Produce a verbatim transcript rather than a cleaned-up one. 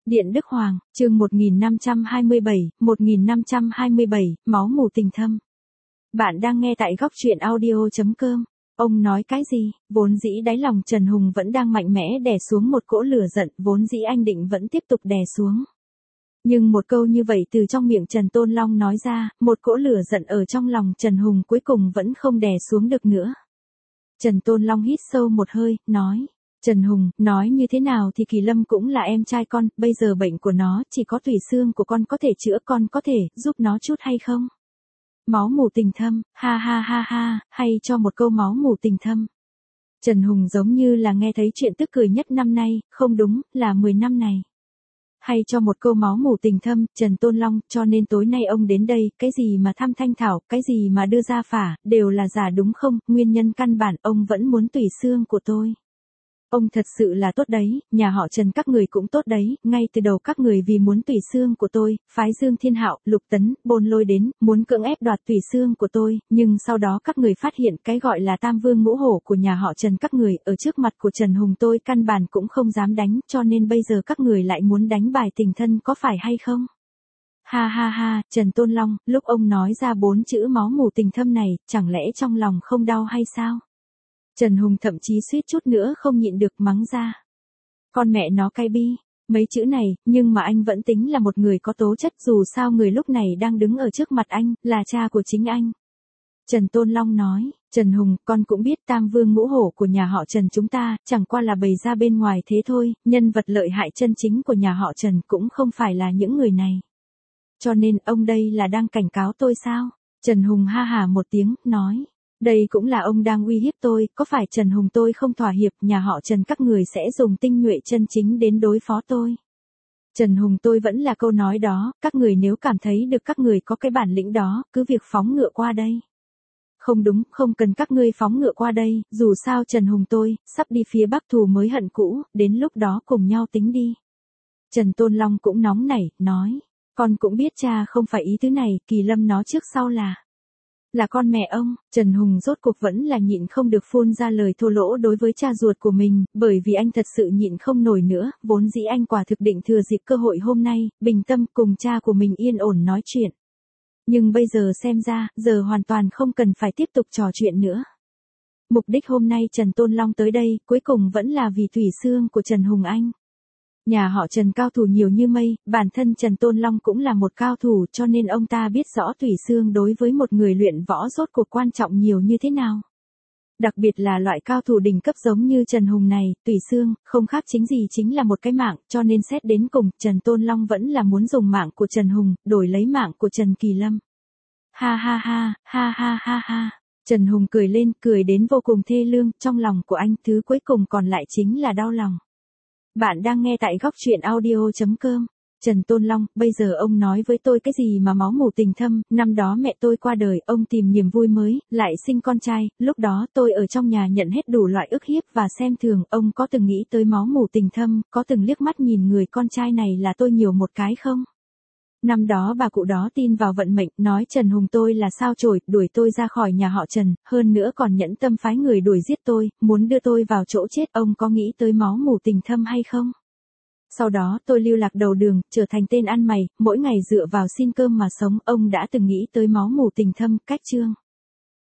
Điện Đức Hoàng, chương một nghìn năm trăm hai mươi bảy, một nghìn năm trăm hai mươi bảy, máu mủ tình thâm. Bạn đang nghe tại góc truyện audio chấm com. Ông nói cái gì? Vốn dĩ đáy lòng Trần Hùng vẫn đang mạnh mẽ đè xuống một cỗ lửa giận, vốn dĩ anh định vẫn tiếp tục đè xuống. Nhưng một câu như vậy từ trong miệng Trần Tôn Long nói ra, một cỗ lửa giận ở trong lòng Trần Hùng cuối cùng vẫn không đè xuống được nữa. Trần Tôn Long hít sâu một hơi, nói. Trần Hùng, nói như thế nào thì Kỳ Lâm cũng là em trai con, bây giờ bệnh của nó chỉ có tủy xương của con có thể chữa, con có thể giúp nó chút hay không? Máu mủ tình thâm, ha ha ha ha, hay cho một câu máu mủ tình thâm. Trần Hùng giống như là nghe thấy chuyện tức cười nhất năm nay, không đúng, là mười năm này. Hay cho một câu máu mủ tình thâm, Trần Tôn Long, cho nên tối nay ông đến đây, cái gì mà thăm thanh thảo, cái gì mà đưa ra phả, đều là giả đúng không? Nguyên nhân căn bản ông vẫn muốn tủy xương của tôi. Ông thật sự là tốt đấy, nhà họ Trần các người cũng tốt đấy, ngay từ đầu các người vì muốn tủy xương của tôi, phái Dương Thiên Hạo, Lục Tấn, Bôn Lôi đến, muốn cưỡng ép đoạt tủy xương của tôi, nhưng sau đó các người phát hiện cái gọi là Tam Vương Ngũ Hổ của nhà họ Trần các người, ở trước mặt của Trần Hùng tôi căn bản cũng không dám đánh, cho nên bây giờ các người lại muốn đánh bài tình thân có phải hay không? Ha ha ha, Trần Tôn Long, lúc ông nói ra bốn chữ máu mủ tình thâm này, chẳng lẽ trong lòng không đau hay sao? Trần Hùng thậm chí suýt chút nữa không nhịn được mắng ra. Con mẹ nó cay bi, mấy chữ này, nhưng mà anh vẫn tính là một người có tố chất, dù sao người lúc này đang đứng ở trước mặt anh, là cha của chính anh. Trần Tôn Long nói, Trần Hùng, con cũng biết Tam Vương Ngũ Hổ của nhà họ Trần chúng ta, chẳng qua là bày ra bên ngoài thế thôi, nhân vật lợi hại chân chính của nhà họ Trần cũng không phải là những người này. Cho nên ông đây là đang cảnh cáo tôi sao? Trần Hùng ha hả một tiếng, nói. Đây cũng là ông đang uy hiếp tôi, có phải Trần Hùng tôi không thỏa hiệp, nhà họ Trần các người sẽ dùng tinh nhuệ chân chính đến đối phó tôi. Trần Hùng tôi vẫn là câu nói đó, các người nếu cảm thấy được các người có cái bản lĩnh đó, cứ việc phóng ngựa qua đây. Không đúng, không cần các ngươi phóng ngựa qua đây, dù sao Trần Hùng tôi, sắp đi phía Bắc thù mới hận cũ, đến lúc đó cùng nhau tính đi. Trần Tôn Long cũng nóng nảy, nói, con cũng biết cha không phải ý thứ này, Kỳ Lâm nó trước sau là... Là con mẹ ông, Trần Hùng rốt cuộc vẫn là nhịn không được phun ra lời thô lỗ đối với cha ruột của mình, bởi vì anh thật sự nhịn không nổi nữa, vốn dĩ anh quả thực định thừa dịp cơ hội hôm nay, bình tâm cùng cha của mình yên ổn nói chuyện. Nhưng bây giờ xem ra, giờ hoàn toàn không cần phải tiếp tục trò chuyện nữa. Mục đích hôm nay Trần Tôn Long tới đây, cuối cùng vẫn là vì tủy xương của Trần Hùng anh. Nhà họ Trần cao thủ nhiều như mây, bản thân Trần Tôn Long cũng là một cao thủ cho nên ông ta biết rõ tủy xương đối với một người luyện võ rốt cuộc quan trọng nhiều như thế nào. Đặc biệt là loại cao thủ đỉnh cấp giống như Trần Hùng này, tủy xương, không khác chính gì chính là một cái mạng, cho nên xét đến cùng, Trần Tôn Long vẫn là muốn dùng mạng của Trần Hùng, đổi lấy mạng của Trần Kỳ Lâm. Ha ha ha, ha ha ha ha. Trần Hùng cười lên, cười đến vô cùng thê lương, trong lòng của anh, thứ cuối cùng còn lại chính là đau lòng. Bạn đang nghe tại góc truyện audio chấm com. Trần Tôn Long, bây giờ ông nói với tôi cái gì mà máu mủ tình thâm, năm đó mẹ tôi qua đời, ông tìm niềm vui mới, lại sinh con trai, lúc đó tôi ở trong nhà nhận hết đủ loại ức hiếp và xem thường, ông có từng nghĩ tới máu mủ tình thâm, có từng liếc mắt nhìn người con trai này là tôi nhiều một cái không? Năm đó bà cụ đó tin vào vận mệnh, nói Trần Hùng tôi là sao chổi, đuổi tôi ra khỏi nhà họ Trần, hơn nữa còn nhẫn tâm phái người đuổi giết tôi, muốn đưa tôi vào chỗ chết, ông có nghĩ tới máu mủ tình thâm hay không? Sau đó tôi lưu lạc đầu đường, trở thành tên ăn mày, mỗi ngày dựa vào xin cơm mà sống, ông đã từng nghĩ tới máu mủ tình thâm, cách chương.